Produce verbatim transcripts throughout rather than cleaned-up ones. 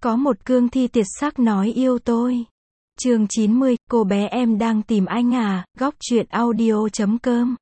Có một cương thi tuyệt sắc nói yêu tôi. Chương chín mươi, cô bé em đang tìm anh à, góc truyện audio chấm com.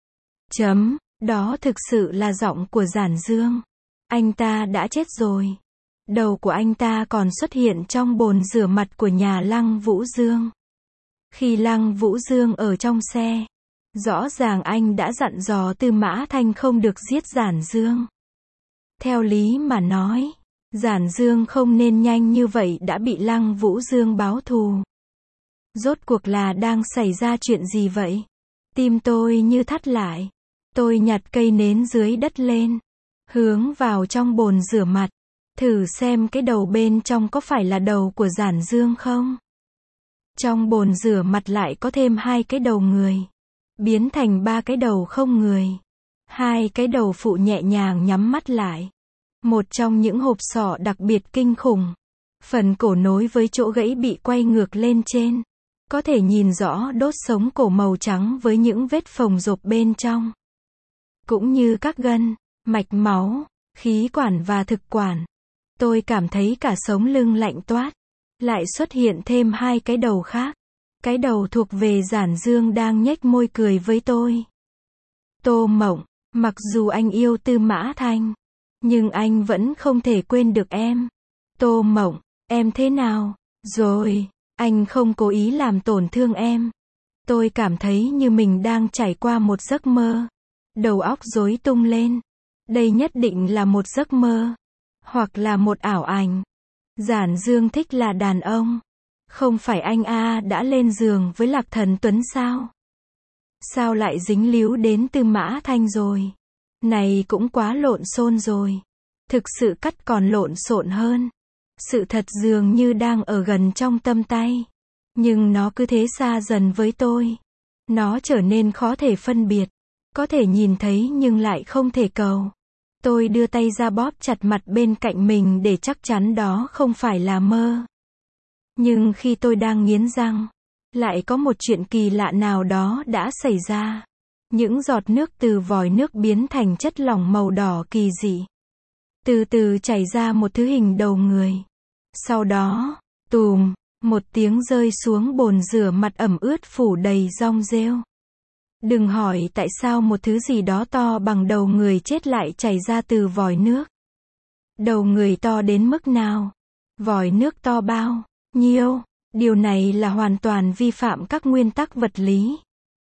Chấm, đó thực sự là giọng của Giản Dương. Anh ta đã chết rồi. Đầu của anh ta còn xuất hiện trong bồn rửa mặt của nhà Lăng Vũ Dương. Khi Lăng Vũ Dương ở trong xe, rõ ràng anh đã dặn dò Tư Mã Thanh không được giết Giản Dương. Theo lý mà nói, Giản Dương không nên nhanh như vậy đã bị Lăng Vũ Dương báo thù. Rốt cuộc là đang xảy ra chuyện gì vậy? Tim tôi như thắt lại. Tôi nhặt cây nến dưới đất lên, hướng vào trong bồn rửa mặt, thử xem cái đầu bên trong có phải là đầu của Giản Dương không? Trong bồn rửa mặt lại có thêm hai cái đầu người, biến thành ba cái đầu không người. Hai cái đầu phụ nhẹ nhàng nhắm mắt lại. Một trong những hộp sọ đặc biệt kinh khủng. Phần cổ nối với chỗ gãy bị quay ngược lên trên. Có thể nhìn rõ đốt sống cổ màu trắng với những vết phồng rộp bên trong. Cũng như các gân, mạch máu, khí quản và thực quản. Tôi cảm thấy cả sống lưng lạnh toát. Lại xuất hiện thêm hai cái đầu khác. Cái đầu thuộc về Giản Dương đang nhếch môi cười với tôi. Tô Mộng, mặc dù anh yêu Tư Mã Thanh, nhưng anh vẫn không thể quên được em. Tô Mộng, em thế nào? Rồi, anh không cố ý làm tổn thương em. Tôi cảm thấy như mình đang trải qua một giấc mơ. Đầu óc rối tung lên. Đây nhất định là một giấc mơ. Hoặc là một ảo ảnh. Giản Dương thích là đàn ông. Không phải anh A đã lên giường với Lạc Thần Tuấn sao? Sao lại dính líu đến Tư Mã Thanh rồi? Này cũng quá lộn xộn rồi. Thực sự cắt còn lộn xộn hơn. Sự thật dường như đang ở gần trong tầm tay. Nhưng nó cứ thế xa dần với tôi. Nó trở nên khó thể phân biệt. Có thể nhìn thấy nhưng lại không thể cầu. Tôi đưa tay ra bóp chặt mặt bên cạnh mình để chắc chắn đó không phải là mơ. Nhưng khi tôi đang nghiến răng, lại có một chuyện kỳ lạ nào đó đã xảy ra. Những giọt nước từ vòi nước biến thành chất lỏng màu đỏ kỳ dị. Từ từ chảy ra một thứ hình đầu người. Sau đó, tùm, một tiếng rơi xuống bồn rửa mặt ẩm ướt phủ đầy rong rêu. Đừng hỏi tại sao một thứ gì đó to bằng đầu người chết lại chảy ra từ vòi nước. Đầu người to đến mức nào? Vòi nước to bao nhiêu? Điều này là hoàn toàn vi phạm các nguyên tắc vật lý.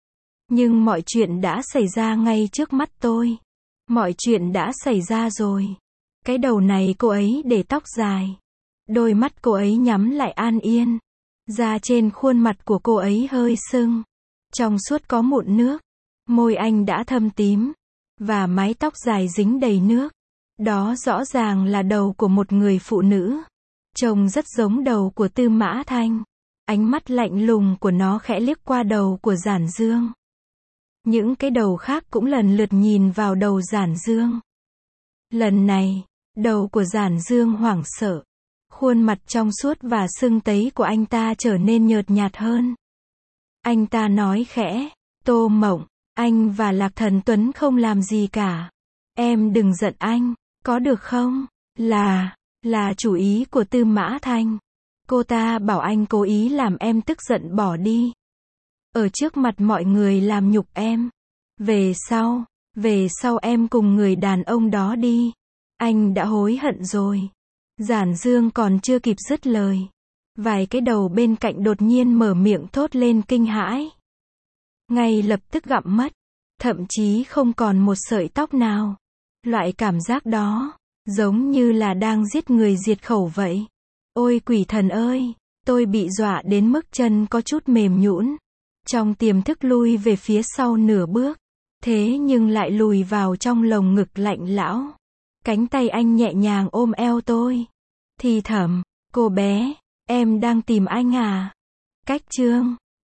Nhưng mọi chuyện đã xảy ra ngay trước mắt tôi. Mọi chuyện đã xảy ra rồi. Cái đầu này cô ấy để tóc dài. Đôi mắt cô ấy nhắm lại an yên. Da trên khuôn mặt của cô ấy hơi sưng. Trong suốt có mụn nước. Môi anh đã thâm tím. Và mái tóc dài dính đầy nước. Đó rõ ràng là đầu của một người phụ nữ. Trông rất giống đầu của Tư Mã Thanh. Ánh mắt lạnh lùng của nó khẽ liếc qua đầu của Giản Dương. Những cái đầu khác cũng lần lượt nhìn vào đầu Giản Dương. Lần này, đầu của Giản Dương hoảng sợ. Khuôn mặt trong suốt và sưng tấy của anh ta trở nên nhợt nhạt hơn. Anh ta nói khẽ, Tô Mộng, anh và Lạc Thần Tuấn không làm gì cả. Em đừng giận anh, có được không? Là, là chủ ý của Tư Mã Thanh. Cô ta bảo anh cố ý làm em tức giận bỏ đi. Ở trước mặt mọi người làm nhục em. Về sau, về sau em cùng người đàn ông đó đi. Anh đã hối hận rồi. Giản Dương còn chưa kịp dứt lời. Vài cái đầu bên cạnh đột nhiên mở miệng thốt lên kinh hãi. Ngay lập tức gặm mất. Thậm chí không còn một sợi tóc nào. Loại cảm giác đó, giống như là đang giết người diệt khẩu vậy. Ôi quỷ thần ơi, tôi bị dọa đến mức chân có chút mềm nhũn. Trong tiềm thức lui về phía sau nửa bước. Thế nhưng lại lùi vào trong lồng ngực lạnh lẽo. Cánh tay anh nhẹ nhàng ôm eo tôi. Thì thầm, cô bé, em đang tìm anh à? Cách chương